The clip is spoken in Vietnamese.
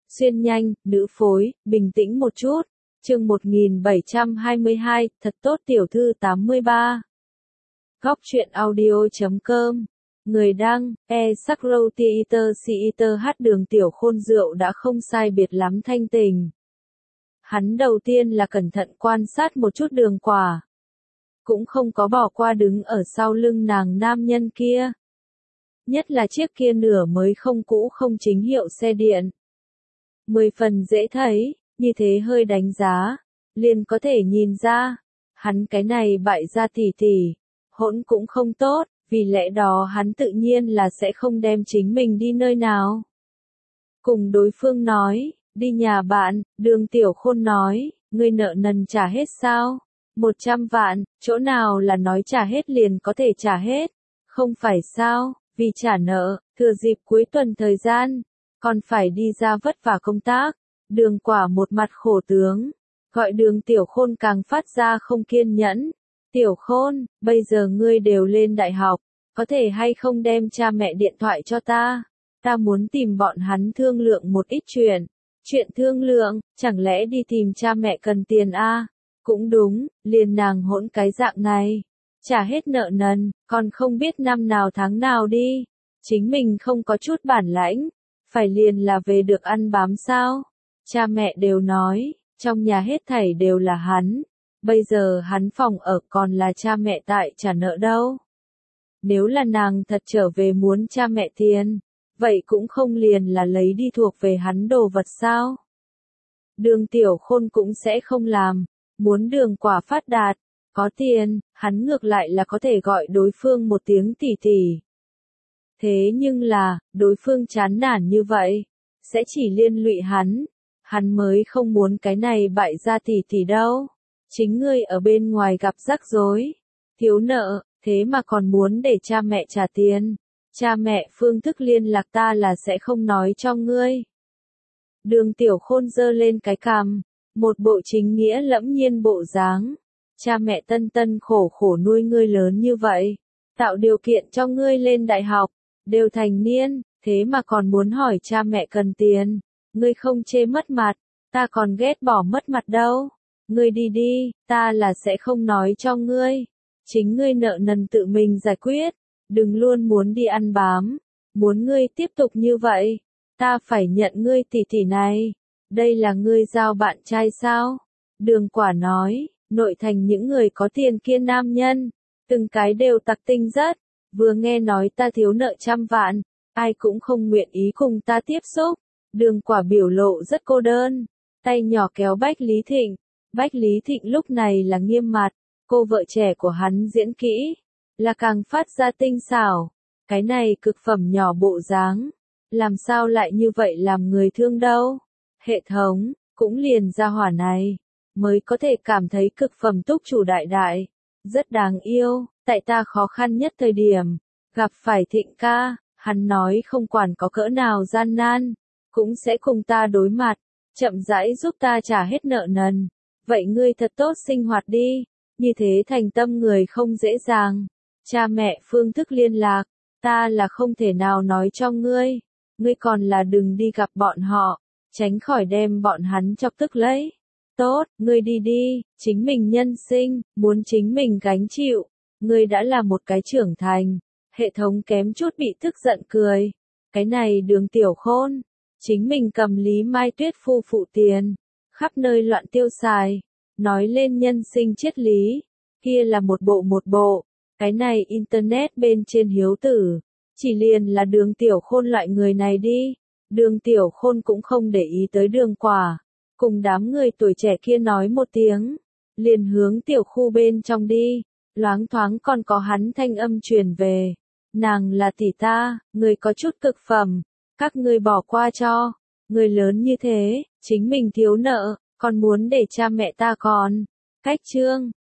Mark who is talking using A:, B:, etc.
A: Xuyên nhanh, nữ phối, bình tĩnh một chút. Chương 1722, thật tốt tiểu thư 83. Góc truyện audio.com. Người đăng, hát Đường Tiểu Khôn rượu đã không sai biệt lắm thanh tình. Hắn đầu tiên là cẩn thận quan sát một chút Đường Quả. Cũng không có bỏ qua đứng ở sau lưng nàng nam nhân kia. Nhất là chiếc kia nửa mới không cũ không chính hiệu xe điện. 10 phần dễ thấy, như thế hơi đánh giá, liền có thể nhìn ra, hắn cái này bại gia tỷ, hỗn cũng không tốt, vì lẽ đó hắn tự nhiên là sẽ không đem chính mình đi nơi nào. Cùng đối phương nói, đi nhà bạn, Đường Tiểu Khôn nói, ngươi nợ nần trả hết sao? 100 vạn, chỗ nào là nói trả hết liền có thể trả hết, không phải sao, vì trả nợ, thừa dịp cuối tuần thời gian, còn phải đi ra vất vả công tác. Đường Quả một mặt khổ tướng, gọi Đường Tiểu Khôn càng phát ra không kiên nhẫn. Tiểu Khôn, bây giờ ngươi đều lên đại học, có thể hay không đem cha mẹ điện thoại cho ta? Ta muốn tìm bọn hắn thương lượng một ít chuyện. Chuyện thương lượng, chẳng lẽ đi tìm cha mẹ cần tiền a? Cũng đúng, liền nàng hỗn cái dạng này. Trả hết nợ nần, còn không biết năm nào tháng nào đi. Chính mình không có chút bản lãnh, phải liền là về được ăn bám sao? Cha mẹ đều nói, trong nhà hết thảy đều là hắn. Bây giờ hắn phòng ở còn là cha mẹ tại trả nợ đâu. Nếu là nàng thật trở về muốn cha mẹ tiền, vậy cũng không liền là lấy đi thuộc về hắn đồ vật sao? Đường Tiểu Khôn cũng sẽ không làm, muốn Đường Quả phát đạt, có tiền, hắn ngược lại là có thể gọi đối phương một tiếng tỷ. Thế nhưng là, đối phương chán nản như vậy, sẽ chỉ liên lụy hắn mới không muốn cái này bại gia tỷ đâu. Chính ngươi ở bên ngoài gặp rắc rối, thiếu nợ, thế mà còn muốn để cha mẹ trả tiền. Cha mẹ phương thức liên lạc ta là sẽ không nói cho ngươi. Đường Tiểu Khôn giơ lên cái cằm, một bộ chính nghĩa lẫm nhiên bộ dáng. Cha mẹ tân khổ nuôi ngươi lớn như vậy, tạo điều kiện cho ngươi lên đại học, đều thành niên, thế mà còn muốn hỏi cha mẹ cần tiền. Ngươi không chê mất mặt, ta còn ghét bỏ mất mặt đâu. Ngươi đi, ta là sẽ không nói cho ngươi. Chính ngươi nợ nần tự mình giải quyết, đừng luôn muốn đi ăn bám. Muốn ngươi tiếp tục như vậy, ta phải nhận ngươi tỷ này. Đây là ngươi giao bạn trai sao? Đường Quả nói, nội thành những người có tiền kia nam nhân, từng cái đều tặc tinh rất. Vừa nghe nói ta thiếu nợ 100 vạn, ai cũng không nguyện ý cùng ta tiếp xúc. Đường Quả biểu lộ rất cô đơn, tay nhỏ kéo Bách Lý Thịnh. Bách Lý Thịnh lúc này là nghiêm mặt, cô vợ trẻ của hắn diễn kỹ, là càng phát ra tinh xảo. Cái này cực phẩm nhỏ bộ dáng, làm sao lại như vậy làm người thương đâu. Hệ thống, cũng liền ra hỏa này, mới có thể cảm thấy cực phẩm túc chủ đại, rất đáng yêu. Tại ta khó khăn nhất thời điểm, gặp phải Thịnh ca, hắn nói không quản có cỡ nào gian nan, cũng sẽ cùng ta đối mặt, chậm rãi giúp ta trả hết nợ nần. Vậy ngươi thật tốt sinh hoạt đi, như thế thành tâm người không dễ dàng. Cha mẹ phương thức liên lạc, ta là không thể nào nói cho ngươi, ngươi còn là đừng đi gặp bọn họ, tránh khỏi đem bọn hắn chọc tức lấy. Tốt, ngươi đi, chính mình nhân sinh, muốn chính mình gánh chịu. Ngươi đã là một cái trưởng thành. Hệ thống kém chút bị tức giận cười. Cái này Đường Tiểu Khôn, chính mình cầm Lý Mai Tuyết phu phụ tiền, khắp nơi loạn tiêu xài, nói lên nhân sinh triết lý, kia là một bộ, cái này internet bên trên hiếu tử, chỉ liền là Đường Tiểu Khôn loại người này đi. Đường Tiểu Khôn cũng không để ý tới Đường Quả, cùng đám người tuổi trẻ kia nói một tiếng, liền hướng tiểu khu bên trong đi. Loáng thoáng còn có hắn thanh âm truyền về. Nàng là tỷ ta, người có chút cực phẩm, các ngươi bỏ qua cho. Người lớn như thế, chính mình thiếu nợ, còn muốn để cha mẹ ta còn. Cách chương.